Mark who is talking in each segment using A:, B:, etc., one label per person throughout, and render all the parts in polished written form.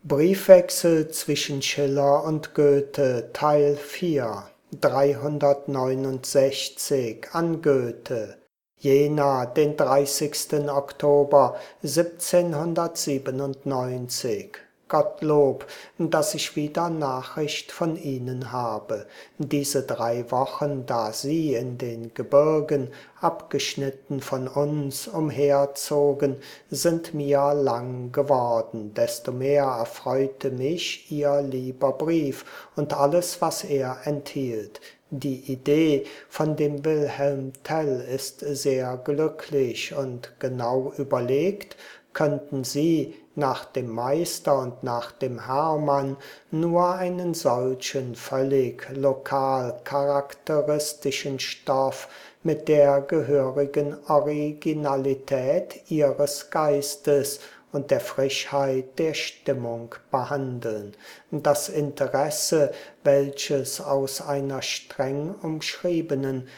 A: Briefwechsel zwischen Schiller und Goethe, Teil 4, 369 an Goethe. Jena, den 30. Oktober 1797. Gottlob, dass ich wieder Nachricht von Ihnen habe. Diese 3 Wochen, da Sie in den Gebirgen, abgeschnitten von uns, umherzogen, sind mir lang geworden. Desto mehr erfreute mich Ihr lieber Brief und alles, was er enthielt. Die Idee von dem Wilhelm Tell ist sehr glücklich und genau überlegt, könnten Sie nach dem Meister und nach dem Hermann nur einen solchen völlig lokal charakteristischen Stoff mit der gehörigen Originalität Ihres Geistes und der Frischheit der Stimmung behandeln. Das Interesse, welches aus einer streng umschriebenen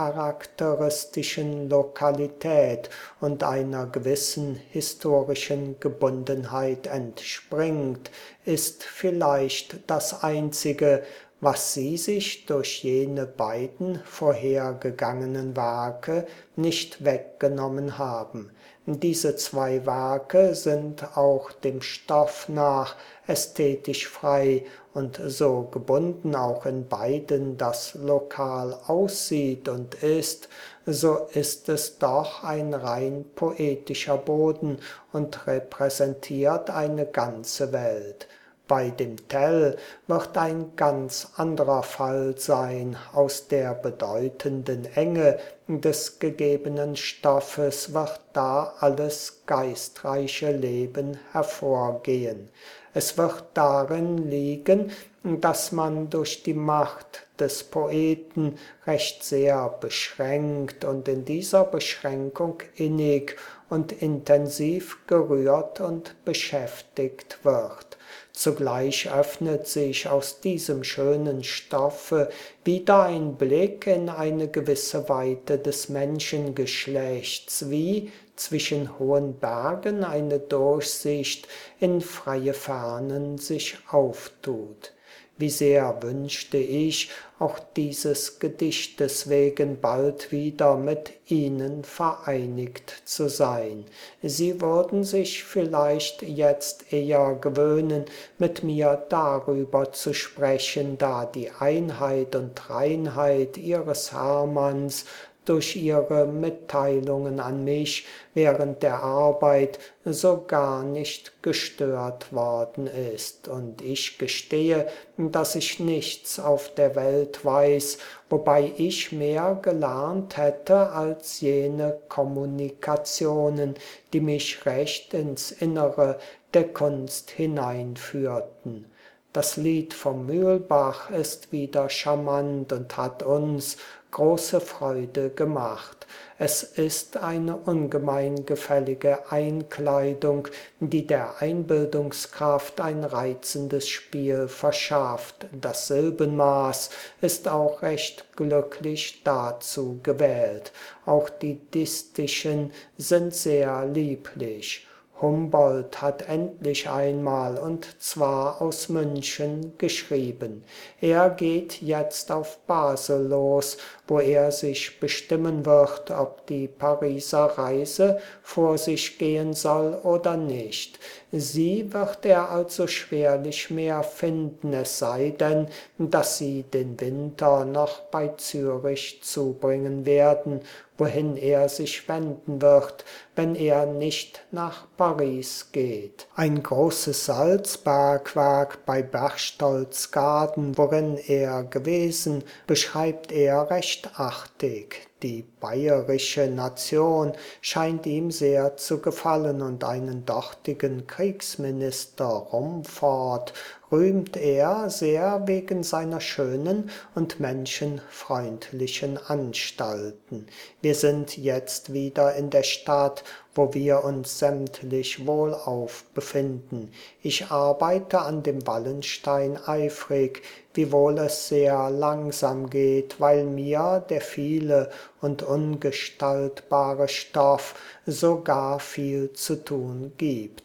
A: charakteristischen Lokalität und einer gewissen historischen Gebundenheit entspringt, ist vielleicht das einzige, was Sie sich durch jene beiden vorhergegangenen Werke nicht weggenommen haben. Diese 2 Werke sind auch dem Stoff nach ästhetisch frei und so gebunden auch in beiden das Lokal aussieht und ist, so ist es doch ein rein poetischer Boden und repräsentiert eine ganze Welt. Bei dem Tell wird ein ganz anderer Fall sein. Aus der bedeutenden Enge des gegebenen Stoffes wird da alles geistreiche Leben hervorgehen. Es wird darin liegen, dass man durch die Macht des Poeten recht sehr beschränkt und in dieser Beschränkung innig und intensiv gerührt und beschäftigt wird. Zugleich öffnet sich aus diesem schönen Stoffe wieder ein Blick in eine gewisse Weite des Menschengeschlechts, wie zwischen hohen Bergen eine Durchsicht in freie Fernen sich auftut. Wie sehr wünschte ich, auch dieses Gedichtes wegen bald wieder mit Ihnen vereinigt zu sein. Sie würden sich vielleicht jetzt eher gewöhnen, mit mir darüber zu sprechen, da die Einheit und Reinheit Ihres Hermanns durch Ihre Mitteilungen an mich während der Arbeit so gar nicht gestört worden ist. Und ich gestehe, dass ich nichts auf der Welt weiß, wobei ich mehr gelernt hätte als jene Kommunikationen, die mich recht ins Innere der Kunst hineinführten. Das Lied vom Mühlbach ist wieder charmant und hat uns große Freude gemacht. Es ist eine ungemein gefällige Einkleidung, die der Einbildungskraft ein reizendes Spiel verschafft. Das Silbenmaß ist auch recht glücklich dazu gewählt. Auch die Distischen sind sehr lieblich. Humboldt hat endlich einmal, und zwar aus München, geschrieben. Er geht jetzt auf Basel los, wo er sich bestimmen wird, ob die Pariser Reise vor sich gehen soll oder nicht. Sie wird er also schwerlich mehr finden, es sei denn, dass sie den Winter noch bei Zürich zubringen werden, wohin er sich wenden wird, wenn er nicht nach Paris geht. Ein großes Salzbergwerk bei Berchtoldsgaden, worin er gewesen, beschreibt er recht artig. Die bayerische Nation scheint ihm sehr zu gefallen und einen dortigen Kriegsminister Rumford rühmt er sehr wegen seiner schönen und menschenfreundlichen Anstalten. Wir sind jetzt wieder in der Stadt, wo wir uns sämtlich wohlauf befinden. Ich arbeite an dem Wallenstein eifrig, wiewohl es sehr langsam geht, weil mir der viele und ungestaltbare Stoff so gar viel zu tun gibt.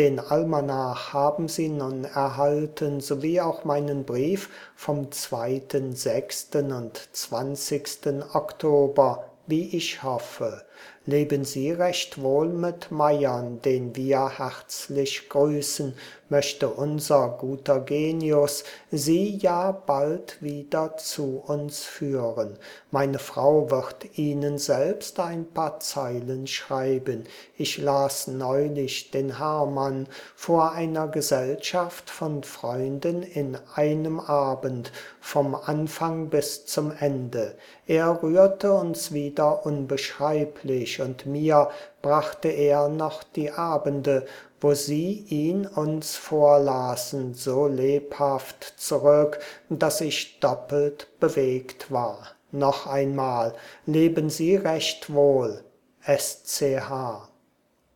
A: Den Almanach haben Sie nun erhalten, sowie auch meinen Brief vom 2., 6. und 20. Oktober, wie ich hoffe. Leben Sie recht wohl mit Meiern, den wir herzlich grüßen, möchte unser guter Genius Sie ja bald wieder zu uns führen. Meine Frau wird Ihnen selbst ein paar Zeilen schreiben. Ich las neulich den Hermann vor einer Gesellschaft von Freunden in einem Abend, vom Anfang bis zum Ende. Er rührte uns wieder unbeschreiblich, und mir brachte er noch die Abende, wo Sie ihn uns vorlasen, so lebhaft zurück, dass ich doppelt bewegt war. Noch einmal, leben Sie recht wohl. SCH